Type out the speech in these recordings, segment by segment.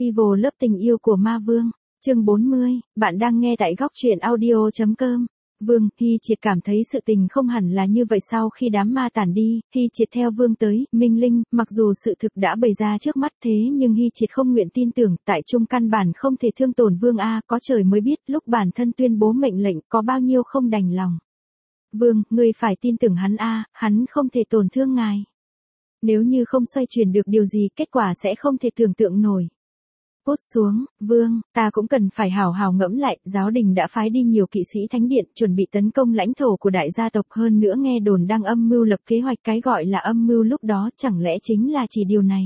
Evil lớp tình yêu của ma vương, chương 40, bạn đang nghe tại góc truyện audio.com. Vương, Hy Triệt cảm thấy sự tình không hẳn là như vậy sau khi đám ma tản đi, Hy Triệt theo Vương tới, Minh Linh, mặc dù sự thực đã bày ra trước mắt thế nhưng Hy Triệt không nguyện tin tưởng, tại trung căn bản không thể thương tổn Vương A, có trời mới biết lúc bản thân tuyên bố mệnh lệnh có bao nhiêu không đành lòng. Vương, ngươi phải tin tưởng hắn A, hắn không thể tổn thương ngài. Nếu như không xoay chuyển được điều gì kết quả sẽ không thể tưởng tượng nổi. Cút xuống, Vương, ta cũng cần phải hào hào ngẫm lại, giáo đình đã phái đi nhiều kỵ sĩ thánh điện chuẩn bị tấn công lãnh thổ của đại gia tộc, hơn nữa nghe đồn đang âm mưu lập kế hoạch, cái gọi là âm mưu lúc đó chẳng lẽ chính là chỉ điều này.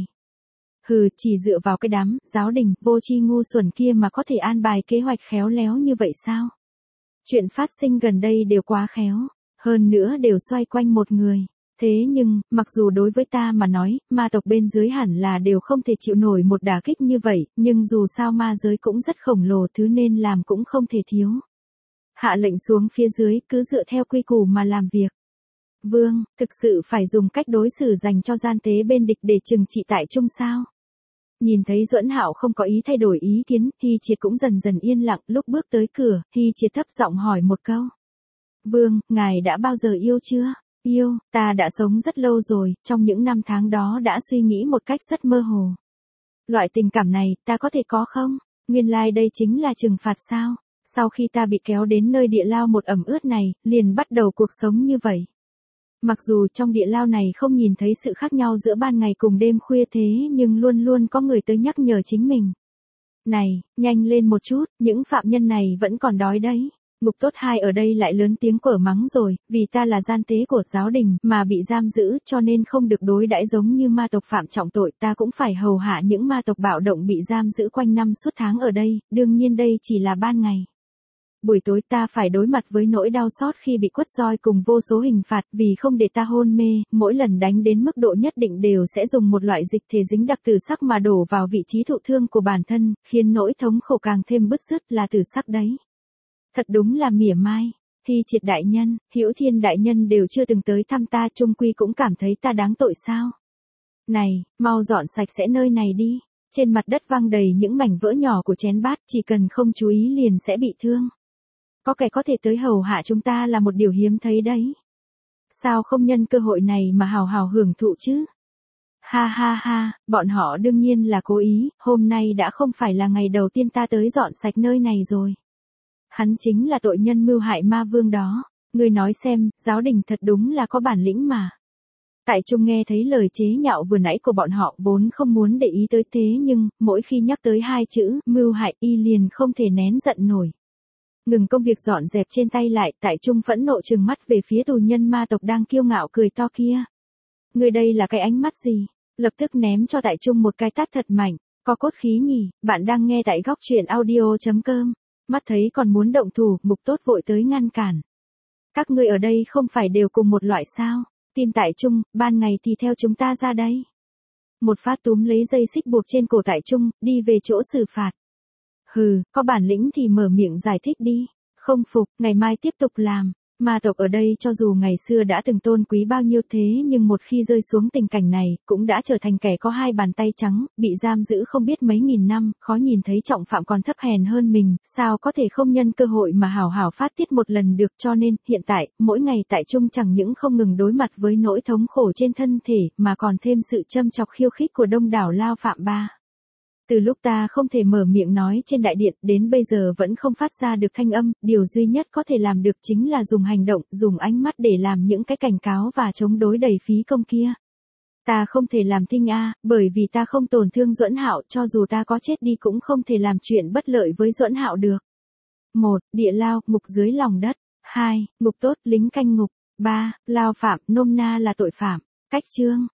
Hừ, chỉ dựa vào cái đám giáo đình vô tri ngu xuẩn kia mà có thể an bài kế hoạch khéo léo như vậy sao? Chuyện phát sinh gần đây đều quá khéo, hơn nữa đều xoay quanh một người. Thế nhưng, mặc dù đối với ta mà nói, ma tộc bên dưới hẳn là đều không thể chịu nổi một đả kích như vậy, nhưng dù sao ma giới cũng rất khổng lồ, thứ nên làm cũng không thể thiếu. Hạ lệnh xuống phía dưới, cứ dựa theo quy củ mà làm việc. Vương, thực sự phải dùng cách đối xử dành cho gian tế bên địch để trừng trị tại trung sao? Nhìn thấy Duẫn Hạo không có ý thay đổi ý kiến, Hy Triệt cũng dần dần yên lặng, lúc bước tới cửa, Hy Triệt thấp giọng hỏi một câu. Vương, ngài đã bao giờ yêu chưa? Yêu, ta đã sống rất lâu rồi, trong những năm tháng đó đã suy nghĩ một cách rất mơ hồ. Loại tình cảm này, ta có thể có không? Nguyên lai đây chính là trừng phạt sao? Sau khi ta bị kéo đến nơi địa lao một ẩm ướt này, liền bắt đầu cuộc sống như vậy. Mặc dù trong địa lao này không nhìn thấy sự khác nhau giữa ban ngày cùng đêm khuya thế nhưng luôn luôn có người tới nhắc nhở chính mình. Này, nhanh lên một chút, những phạm nhân này vẫn còn đói đấy. Ngục tốt 2 ở đây lại lớn tiếng quở mắng rồi, vì ta là gian tế của giáo đình mà bị giam giữ cho nên không được đối đãi giống như ma tộc phạm trọng tội, ta cũng phải hầu hạ những ma tộc bạo động bị giam giữ quanh năm suốt tháng ở đây, đương nhiên đây chỉ là ban ngày. Buổi tối ta phải đối mặt với nỗi đau xót khi bị quất roi cùng vô số hình phạt vì không để ta hôn mê, mỗi lần đánh đến mức độ nhất định đều sẽ dùng một loại dịch thể dính đặc tử sắc mà đổ vào vị trí thụ thương của bản thân, khiến nỗi thống khổ càng thêm bứt rứt là tử sắc đấy. Thật đúng là mỉa mai, Hy Triệt đại nhân, Hữu Thiên đại nhân đều chưa từng tới thăm ta, chung quy cũng cảm thấy ta đáng tội sao? Này, mau dọn sạch sẽ nơi này đi, trên mặt đất văng đầy những mảnh vỡ nhỏ của chén bát, chỉ cần không chú ý liền sẽ bị thương. Có kẻ có thể tới hầu hạ chúng ta là một điều hiếm thấy đấy. Sao không nhân cơ hội này mà hào hào hưởng thụ chứ? Ha ha ha, bọn họ đương nhiên là cố ý, hôm nay đã không phải là ngày đầu tiên ta tới dọn sạch nơi này rồi. Hắn chính là tội nhân mưu hại ma vương đó, ngươi nói xem, giáo đình thật đúng là có bản lĩnh mà. Tại trung nghe thấy lời chế nhạo vừa nãy của bọn họ vốn không muốn để ý tới thế nhưng, mỗi khi nhắc tới 2 chữ, mưu hại y liền không thể nén giận nổi. Ngừng công việc dọn dẹp trên tay lại, tại trung phẫn nộ trừng mắt về phía tù nhân ma tộc đang kiêu ngạo cười to kia. Ngươi đây là cái ánh mắt gì? Lập tức ném cho tại trung một cái tát thật mạnh, có cốt khí nhỉ, bạn đang nghe tại góc truyện audio.com. Mắt thấy còn muốn động thủ, Ngục Tốt vội tới ngăn cản. Các ngươi ở đây không phải đều cùng một loại sao? Tìm tại trung, ban ngày thì theo chúng ta ra đây. Một phát túm lấy dây xích buộc trên cổ tại trung, đi về chỗ xử phạt. Hừ, có bản lĩnh thì mở miệng giải thích đi. Không phục, ngày mai tiếp tục làm. Ma tộc ở đây cho dù ngày xưa đã từng tôn quý bao nhiêu thế nhưng một khi rơi xuống tình cảnh này, cũng đã trở thành kẻ có 2 bàn tay trắng, bị giam giữ không biết mấy nghìn năm, khó nhìn thấy trọng phạm còn thấp hèn hơn mình, sao có thể không nhân cơ hội mà hào hào phát tiết một lần được, cho nên, hiện tại, mỗi ngày tại trung chẳng những không ngừng đối mặt với nỗi thống khổ trên thân thể, mà còn thêm sự châm chọc khiêu khích của đông đảo lao phạm ba. Từ lúc ta không thể mở miệng nói trên đại điện đến bây giờ vẫn không phát ra được thanh âm, điều duy nhất có thể làm được chính là dùng hành động, dùng ánh mắt để làm những cái cảnh cáo và chống đối đầy phí công kia. Ta không thể làm thinh bởi vì ta không tổn thương Duẫn Hạo, cho dù ta có chết đi cũng không thể làm chuyện bất lợi với Duẫn Hạo được. 1. Địa lao, ngục dưới lòng đất. 2. Ngục tốt, lính canh ngục. 3. Lao phạm, nôm na là tội phạm. Cách chương.